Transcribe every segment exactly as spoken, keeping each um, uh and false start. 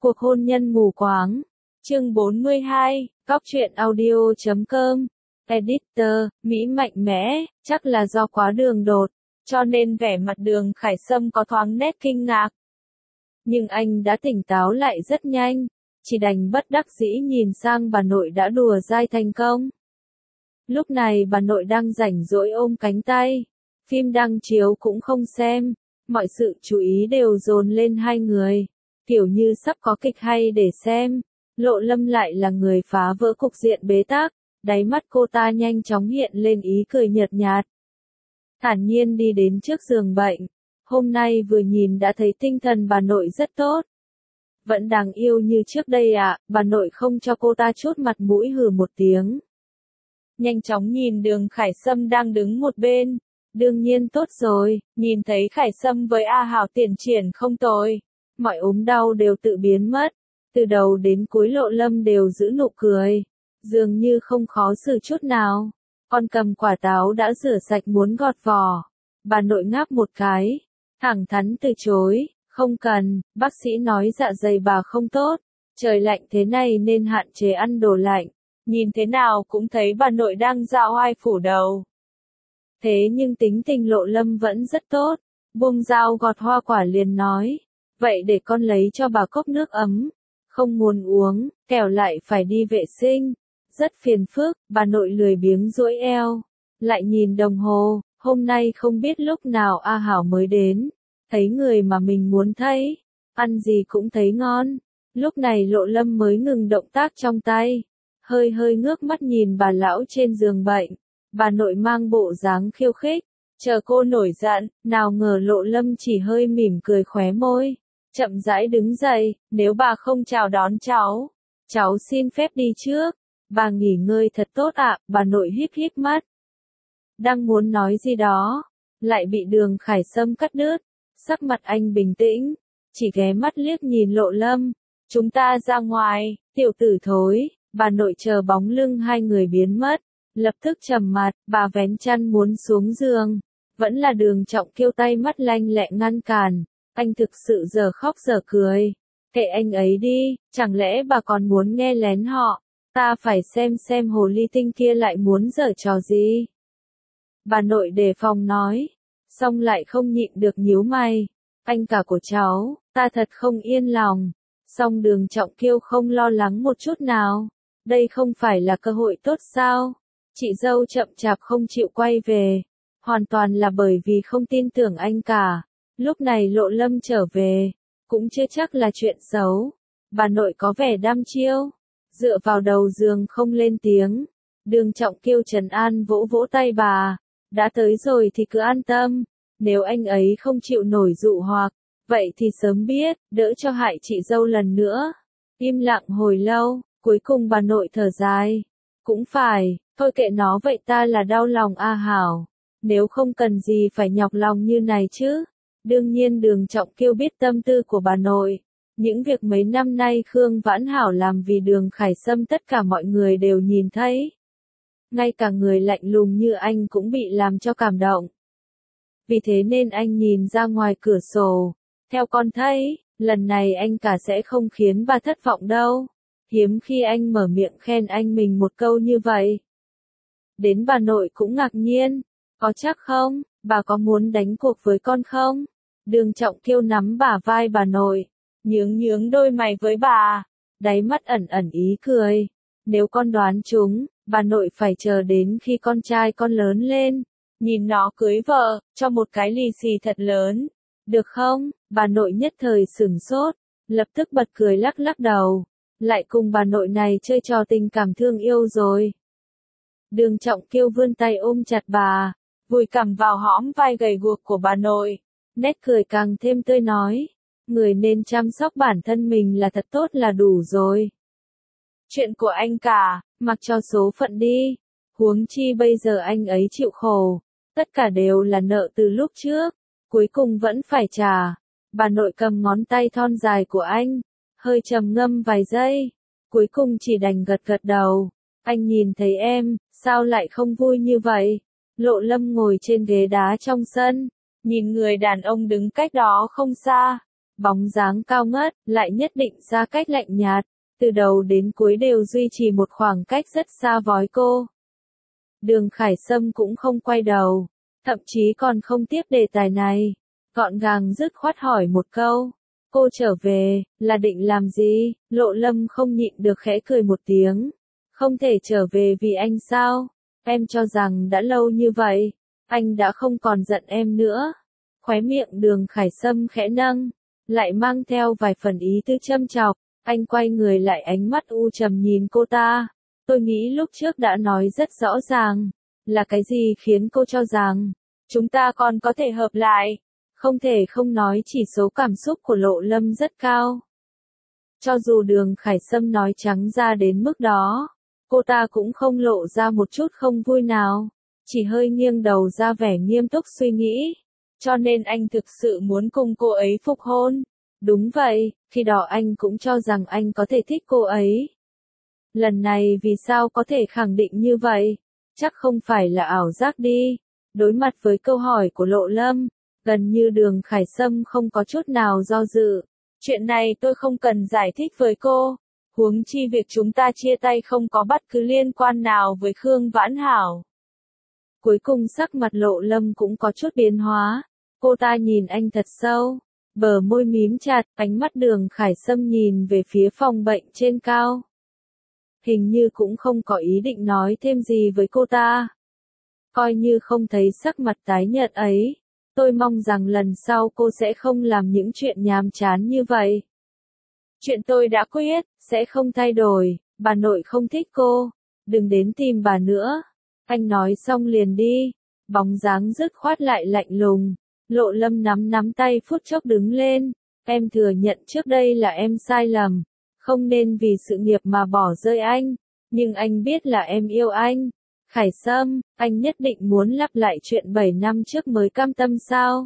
Cuộc hôn nhân mù quáng. Chương bốn mươi hai, Cóc truyện audio chấm com. Editor, Mỹ mạnh mẽ, chắc là do quá đường đột, cho nên vẻ mặt Đường Khải Sâm có thoáng nét kinh ngạc. Nhưng anh đã tỉnh táo lại rất nhanh, chỉ đành bất đắc dĩ nhìn sang bà nội đã đùa dai thành công. Lúc này bà nội đang rảnh rỗi ôm cánh tay, phim đang chiếu cũng không xem, mọi sự chú ý đều dồn lên hai người, kiểu như sắp có kịch hay để xem. Lộ Lâm lại là người phá vỡ cục diện bế tắc, đáy mắt cô ta nhanh chóng hiện lên ý cười nhợt nhạt. Thản nhiên đi đến trước giường bệnh, hôm nay vừa nhìn đã thấy tinh thần bà nội rất tốt. Vẫn đáng yêu như trước đây ạ, à, bà nội không cho cô ta chút mặt mũi hừ một tiếng. Nhanh chóng nhìn Đường Khải Sâm đang đứng một bên, đương nhiên tốt rồi, nhìn thấy Khải Sâm với A Hảo tiến triển không tồi, mọi ốm đau đều tự biến mất. Từ đầu đến cuối Lộ Lâm đều giữ nụ cười, dường như không khó xử chút nào. Con cầm quả táo đã rửa sạch muốn gọt vỏ. Bà nội ngáp một cái, thẳng thắn từ chối, không cần, bác sĩ nói dạ dày bà không tốt, trời lạnh thế này nên hạn chế ăn đồ lạnh. Nhìn thế nào cũng thấy bà nội đang dạo oai phủ đầu. Thế nhưng tính tình Lộ Lâm vẫn rất tốt, buông dao gọt hoa quả liền nói, vậy để con lấy cho bà cốc nước ấm. Không muốn uống, kẻo lại phải đi vệ sinh. Rất phiền phức, bà nội lười biếng duỗi eo. Lại nhìn đồng hồ, hôm nay không biết lúc nào A Hảo mới đến. Thấy người mà mình muốn thấy, ăn gì cũng thấy ngon. Lúc này Lộ Lâm mới ngừng động tác trong tay. Hơi hơi ngước mắt nhìn bà lão trên giường bệnh. Bà nội mang bộ dáng khiêu khích. Chờ cô nổi giận, nào ngờ Lộ Lâm chỉ hơi mỉm cười khóe môi. Chậm rãi đứng dậy, nếu bà không chào đón cháu, cháu xin phép đi trước. Bà nghỉ ngơi thật tốt ạ, bà nội híp híp mắt. Đang muốn nói gì đó, lại bị Đường Khải Sâm cắt đứt. Sắc mặt anh bình tĩnh, chỉ ghé mắt liếc nhìn Lộ Lâm. Chúng ta ra ngoài, tiểu tử thối. Bà nội chờ bóng lưng hai người biến mất, lập tức trầm mặt, bà vén chăn muốn xuống giường. Vẫn là Đường Trọng Kiêu tay mắt lanh lẹ ngăn cản. Anh thực sự giờ khóc giờ cười. Kệ anh ấy đi, chẳng lẽ bà còn muốn nghe lén họ? Ta phải xem xem hồ ly tinh kia lại muốn giở trò gì. Bà nội đề phòng nói, xong lại không nhịn được nhíu mày. Anh cả của cháu, ta thật không yên lòng. Xong Đường Trọng Kiêu không lo lắng một chút nào. Đây không phải là cơ hội tốt sao? Chị dâu chậm chạp không chịu quay về. Hoàn toàn là bởi vì không tin tưởng anh cả. Lúc này Lộ Lâm trở về, cũng chưa chắc là chuyện xấu. Bà nội có vẻ đăm chiêu, dựa vào đầu giường không lên tiếng. Đường Trọng Kiêu trấn an vỗ vỗ tay bà, đã tới rồi thì cứ an tâm, nếu anh ấy không chịu nổi dụ hoặc, vậy thì sớm biết, đỡ cho hại chị dâu lần nữa. Im lặng hồi lâu, cuối cùng bà nội thở dài, cũng phải, thôi kệ nó vậy ta là đau lòng A Hảo, nếu không cần gì phải nhọc lòng như này chứ. Đương nhiên Đường Trọng Kiêu biết tâm tư của bà nội. Những việc mấy năm nay Khương Vãn Hảo làm vì Đường Khải Sâm tất cả mọi người đều nhìn thấy. Ngay cả người lạnh lùng như anh cũng bị làm cho cảm động. Vì thế nên anh nhìn ra ngoài cửa sổ. Theo con thấy, lần này anh cả sẽ không khiến bà thất vọng đâu. Hiếm khi anh mở miệng khen anh mình một câu như vậy. Đến bà nội cũng ngạc nhiên. Có chắc không, bà có muốn đánh cuộc với con không? Đường Trọng Kiêu nắm bả vai bà nội, nhướng nhướng đôi mày với bà, đáy mắt ẩn ẩn ý cười. Nếu con đoán trúng, bà nội phải chờ đến khi con trai con lớn lên, nhìn nó cưới vợ, cho một cái lì xì thật lớn. Được không? Bà nội nhất thời sửng sốt, lập tức bật cười lắc lắc đầu. Lại cùng bà nội này chơi trò tình cảm thương yêu rồi. Đường Trọng Kiêu vươn tay ôm chặt bà, vùi cằm vào hõm vai gầy guộc của bà nội. Nét cười càng thêm tươi nói, người nên chăm sóc bản thân mình là thật tốt là đủ rồi. Chuyện của anh cả, mặc cho số phận đi, huống chi bây giờ anh ấy chịu khổ, tất cả đều là nợ từ lúc trước, cuối cùng vẫn phải trả. Bà nội cầm ngón tay thon dài của anh, hơi trầm ngâm vài giây, cuối cùng chỉ đành gật gật đầu. Anh nhìn thấy em, sao lại không vui như vậy? Lộ Lâm ngồi trên ghế đá trong sân. Nhìn người đàn ông đứng cách đó không xa, bóng dáng cao ngất, lại nhất định ra cách lạnh nhạt, từ đầu đến cuối đều duy trì một khoảng cách rất xa với cô. Đường Khải Sâm cũng không quay đầu, thậm chí còn không tiếp đề tài này, gọn gàng dứt khoát hỏi một câu. Cô trở về, là định làm gì? Lộ Lâm không nhịn được khẽ cười một tiếng. Không thể trở về vì anh sao? Em cho rằng đã lâu như vậy, anh đã không còn giận em nữa. Khóe miệng Đường Khải Sâm khẽ nâng, lại mang theo vài phần ý tứ châm chọc. Anh quay người lại, ánh mắt u trầm nhìn cô ta. Tôi nghĩ lúc trước đã nói rất rõ ràng, là cái gì khiến cô cho rằng chúng ta còn có thể hợp lại. Không thể không nói chỉ số cảm xúc của Lộ Lâm rất cao. Cho dù Đường Khải Sâm nói trắng ra đến mức đó, cô ta cũng không lộ ra một chút không vui nào, chỉ hơi nghiêng đầu ra vẻ nghiêm túc suy nghĩ. Cho nên anh thực sự muốn cùng cô ấy phục hôn. Đúng vậy, khi đó anh cũng cho rằng anh có thể thích cô ấy. Lần này vì sao có thể khẳng định như vậy? Chắc không phải là ảo giác đi. Đối mặt với câu hỏi của Lộ Lâm, gần như Đường Khải Sâm không có chút nào do dự. Chuyện này tôi không cần giải thích với cô. Huống chi việc chúng ta chia tay không có bất cứ liên quan nào với Khương Vãn Hảo. Cuối cùng sắc mặt Lộ Lâm cũng có chút biến hóa. Cô ta nhìn anh thật sâu, bờ môi mím chặt, ánh mắt Đường Khải Sâm nhìn về phía phòng bệnh trên cao. Hình như cũng không có ý định nói thêm gì với cô ta. Coi như không thấy sắc mặt tái nhợt ấy, tôi mong rằng lần sau cô sẽ không làm những chuyện nhàm chán như vậy. Chuyện tôi đã quyết, sẽ không thay đổi, bà nội không thích cô, đừng đến tìm bà nữa. Anh nói xong liền đi, bóng dáng dứt khoát lại lạnh lùng. Lộ Lâm nắm nắm tay phút chốc đứng lên. Em thừa nhận trước đây là em sai lầm, không nên vì sự nghiệp mà bỏ rơi anh, nhưng anh biết là em yêu anh. Khải Sâm, anh nhất định muốn lặp lại chuyện bảy năm trước mới cam tâm sao?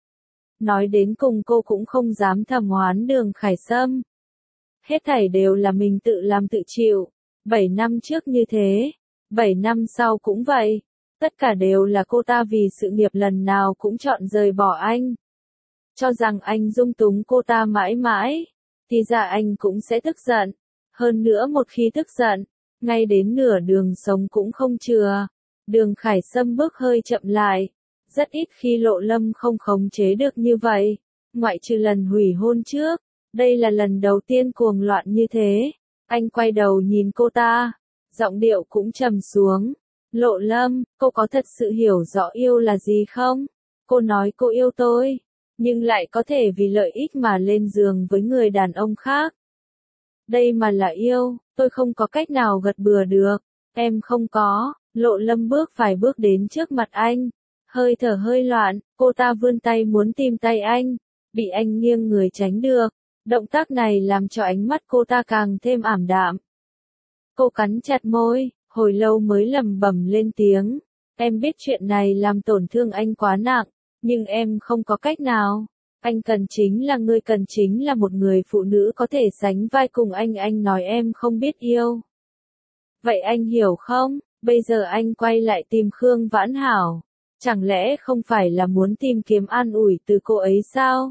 Nói đến cùng cô cũng không dám thầm oán Đường Khải Sâm. Hết thảy đều là mình tự làm tự chịu. Bảy năm trước như thế, bảy năm sau cũng vậy. Tất cả đều là cô ta vì sự nghiệp lần nào cũng chọn rời bỏ anh. Cho rằng anh dung túng cô ta mãi mãi, thì ra anh cũng sẽ tức giận. Hơn nữa một khi tức giận, ngay đến nửa đường sống cũng không chừa. Đường Khải Sâm bước hơi chậm lại. Rất ít khi Lộ Lâm không khống chế được như vậy. Ngoại trừ lần hủy hôn trước, đây là lần đầu tiên cuồng loạn như thế. Anh quay đầu nhìn cô ta, giọng điệu cũng trầm xuống. Lộ Lâm, cô có thật sự hiểu rõ yêu là gì không? Cô nói cô yêu tôi, nhưng lại có thể vì lợi ích mà lên giường với người đàn ông khác. Đây mà là yêu, tôi không có cách nào gật bừa được. Em không có. Lộ Lâm bước vài bước đến trước mặt anh, hơi thở hơi loạn, cô ta vươn tay muốn tìm tay anh, bị anh nghiêng người tránh được. Động tác này làm cho ánh mắt cô ta càng thêm ảm đạm. Cô cắn chặt môi, hồi lâu mới lẩm bẩm lên tiếng. Em biết chuyện này làm tổn thương anh quá nặng, nhưng em không có cách nào. Anh cần chính là người cần chính là một người phụ nữ có thể sánh vai cùng anh. Anh nói em không biết yêu. Vậy anh hiểu không? Bây giờ anh quay lại tìm Khương Vãn Hảo. Chẳng lẽ không phải là muốn tìm kiếm an ủi từ cô ấy sao?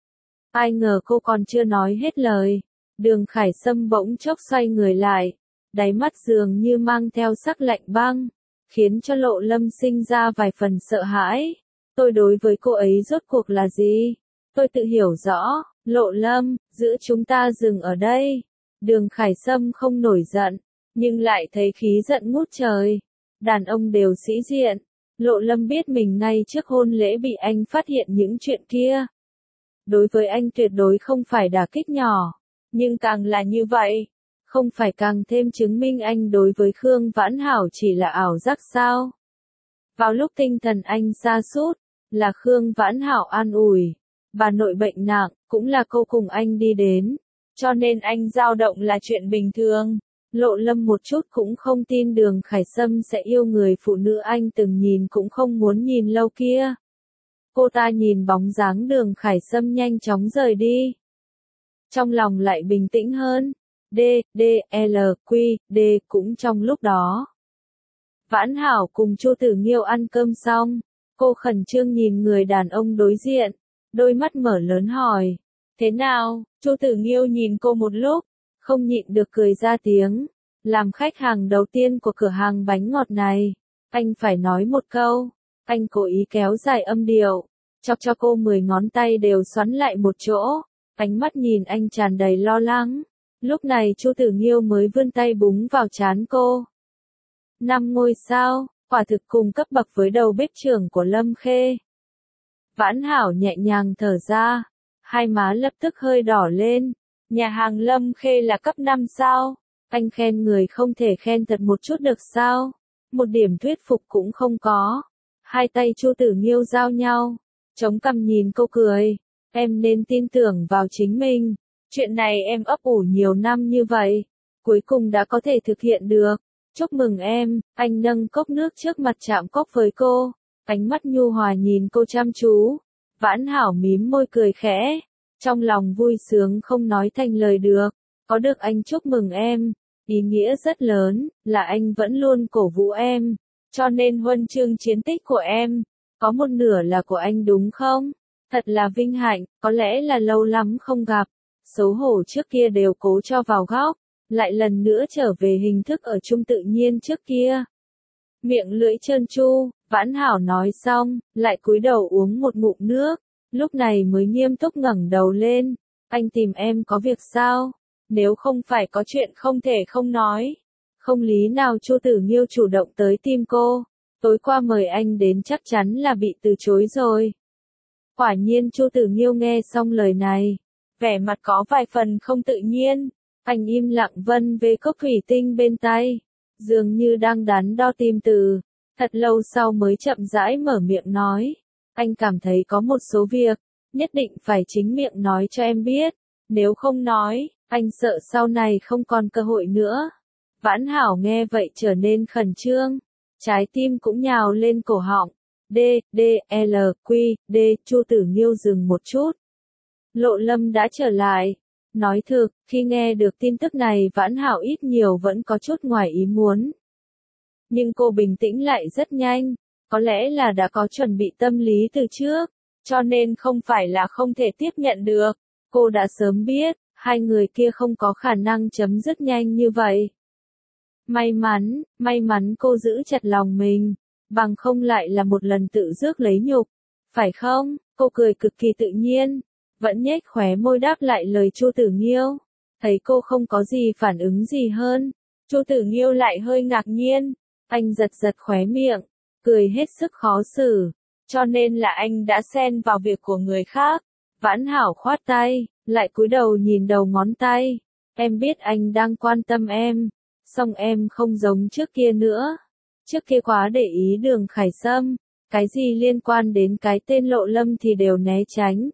Ai ngờ cô còn chưa nói hết lời. Đường Khải Sâm bỗng chốc xoay người lại. Đáy mắt dường như mang theo sắc lạnh băng, khiến cho Lộ Lâm sinh ra vài phần sợ hãi. Tôi đối với cô ấy rốt cuộc là gì? Tôi tự hiểu rõ. Lộ Lâm, giữa chúng ta dừng ở đây. Đường Khải Sâm không nổi giận, nhưng lại thấy khí giận ngút trời. Đàn ông đều sĩ diện. Lộ Lâm biết mình ngay trước hôn lễ bị anh phát hiện những chuyện kia. Đối với anh tuyệt đối không phải đả kích nhỏ. Nhưng càng là như vậy, không phải càng thêm chứng minh anh đối với Khương Vãn Hảo chỉ là ảo giác sao? Vào lúc tinh thần anh sa sút, là Khương Vãn Hảo an ủi. Bà nội bệnh nặng, cũng là cô cùng anh đi đến. Cho nên anh dao động là chuyện bình thường. Lộ Lâm một chút cũng không tin Đường Khải Sâm sẽ yêu người phụ nữ anh từng nhìn cũng không muốn nhìn lâu kia. Cô ta nhìn bóng dáng Đường Khải Sâm nhanh chóng rời đi. Trong lòng lại bình tĩnh hơn. D, D, L, Q, D cũng trong lúc đó. Vãn Hảo cùng Chu Tử Nghiêu ăn cơm xong. Cô khẩn trương nhìn người đàn ông đối diện. Đôi mắt mở lớn hỏi. Thế nào? Chu Tử Nghiêu nhìn cô một lúc, không nhịn được cười ra tiếng. Làm khách hàng đầu tiên của cửa hàng bánh ngọt này, anh phải nói một câu. Anh cố ý kéo dài âm điệu, chọc cho cô mười ngón tay đều xoắn lại một chỗ. Ánh mắt nhìn anh tràn đầy lo lắng. Lúc này Chu Tử Nghiêu mới vươn tay búng vào trán cô. Năm ngôi sao, quả thực cùng cấp bậc với đầu bếp trưởng của Lâm Khê. Vãn Hảo nhẹ nhàng thở ra, hai má lập tức hơi đỏ lên. Nhà hàng Lâm Khê là cấp năm sao, anh khen người không thể khen thật một chút được sao? Một điểm thuyết phục cũng không có. Hai tay Chu Tử Nghiêu giao nhau, chống cằm nhìn cô cười. Em nên tin tưởng vào chính mình. Chuyện này em ấp ủ nhiều năm như vậy, cuối cùng đã có thể thực hiện được. Chúc mừng em. Anh nâng cốc nước trước mặt chạm cốc với cô, ánh mắt nhu hòa nhìn cô chăm chú. Vãn Hảo mím môi cười khẽ, trong lòng vui sướng không nói thành lời được. Có được anh chúc mừng em, ý nghĩa rất lớn, là anh vẫn luôn cổ vũ em, cho nên huân chương chiến tích của em, có một nửa là của anh đúng không? Thật là vinh hạnh, có lẽ là lâu lắm không gặp, xấu hổ trước kia đều cố cho vào góc, lại lần nữa trở về hình thức ở chung tự nhiên trước kia. Miệng lưỡi trơn tru, Vãn Hảo nói xong, lại cúi đầu uống một ngụm nước, lúc này mới nghiêm túc ngẩng đầu lên. Anh tìm em có việc sao? Nếu không phải có chuyện không thể không nói. Không lý nào Chu Tử Nghiêu chủ động tới tìm cô. Tối qua mời anh đến chắc chắn là bị từ chối rồi. Quả nhiên Chu Tử Nghiêu nghe xong lời này, vẻ mặt có vài phần không tự nhiên. Anh im lặng vân về cốc thủy tinh bên tay, dường như đang đắn đo tìm từ. Thật lâu sau mới chậm rãi mở miệng nói. Anh cảm thấy có một số việc, nhất định phải chính miệng nói cho em biết. Nếu không nói, anh sợ sau này không còn cơ hội nữa. Vãn Hảo nghe vậy trở nên khẩn trương, trái tim cũng nhào lên cổ họng. D, D, L, Q, D, Chu Tử Nghiêu dừng một chút. Lộ Lâm đã trở lại. Nói thực, khi nghe được tin tức này Vãn Hảo ít nhiều vẫn có chút ngoài ý muốn. Nhưng cô bình tĩnh lại rất nhanh, có lẽ là đã có chuẩn bị tâm lý từ trước, cho nên không phải là không thể tiếp nhận được. Cô đã sớm biết, hai người kia không có khả năng chấm dứt nhanh như vậy. May mắn, may mắn cô giữ chặt lòng mình, bằng không lại là một lần tự rước lấy nhục. Phải không? Cô cười cực kỳ tự nhiên, vẫn nhếch khóe môi đáp lại lời Chu Tử Nghiêu. Thấy cô không có gì phản ứng gì hơn, Chu Tử Nghiêu lại hơi ngạc nhiên. Anh giật giật khóe miệng, cười hết sức khó xử. Cho nên là anh đã xen vào việc của người khác. Vãn Hảo khoát tay, lại cúi đầu nhìn đầu ngón tay. Em biết anh đang quan tâm em, song em không giống trước kia nữa. Trước kia quá để ý Đường Khải Sâm, cái gì liên quan đến cái tên Lộ Lâm thì đều né tránh.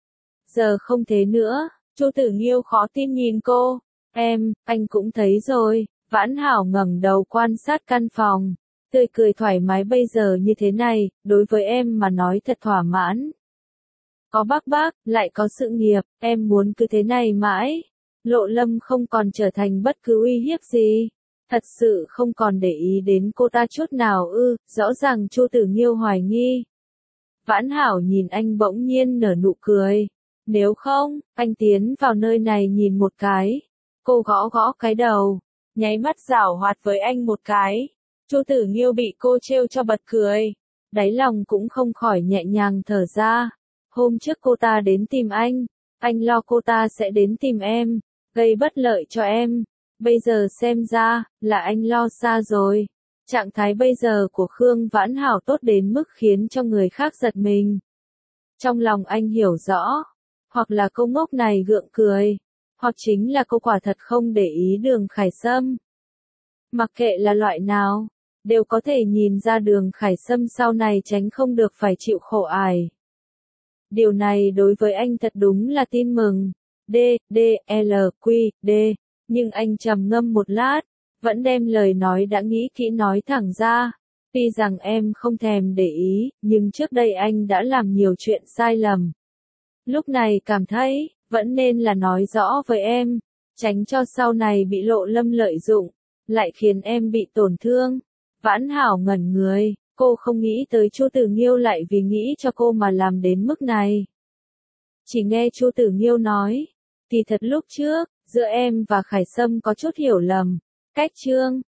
Giờ không thế nữa. Chu Tử Nghiêu khó tin nhìn cô. Em, anh cũng thấy rồi. Vãn Hảo ngẩng đầu quan sát căn phòng, tươi cười thoải mái. Bây giờ như thế này, đối với em mà nói thật thỏa mãn. Có bác bác, lại có sự nghiệp, em muốn cứ thế này mãi. Lộ Lâm không còn trở thành bất cứ uy hiếp gì. Thật sự không còn để ý đến cô ta chút nào ư, rõ ràng Chu Tử Nghiêu hoài nghi. Vãn Hảo nhìn anh bỗng nhiên nở nụ cười. Nếu không, anh tiến vào nơi này nhìn một cái. Cô gõ gõ cái đầu, nháy mắt giảo hoạt với anh một cái. Chu Tử Nghiêu bị cô trêu cho bật cười, đáy lòng cũng không khỏi nhẹ nhàng thở ra. Hôm trước cô ta đến tìm anh, anh lo cô ta sẽ đến tìm em, gây bất lợi cho em. Bây giờ xem ra, là anh lo xa rồi. Trạng thái bây giờ của Khương Vãn Hảo tốt đến mức khiến cho người khác giật mình. Trong lòng anh hiểu rõ, hoặc là cô ngốc này gượng cười, hoặc chính là cô quả thật không để ý Đường Khải Sâm. Mặc kệ là loại nào, đều có thể nhìn ra Đường Khải Sâm sau này tránh không được phải chịu khổ ải. Điều này đối với anh thật đúng là tin mừng. D, D, L, Q, D. Nhưng anh trầm ngâm một lát, vẫn đem lời nói đã nghĩ kỹ nói thẳng ra. Tuy rằng em không thèm để ý, nhưng trước đây anh đã làm nhiều chuyện sai lầm. Lúc này cảm thấy, vẫn nên là nói rõ với em, tránh cho sau này bị Lộ Lâm lợi dụng, lại khiến em bị tổn thương. Vãn Hảo ngẩn người, cô không nghĩ tới Chu Tử Nghiêu lại vì nghĩ cho cô mà làm đến mức này. Chỉ nghe Chu Tử Nghiêu nói, thì thật lúc trước, giữa em và Khải Sâm có chút hiểu lầm. Cách Trương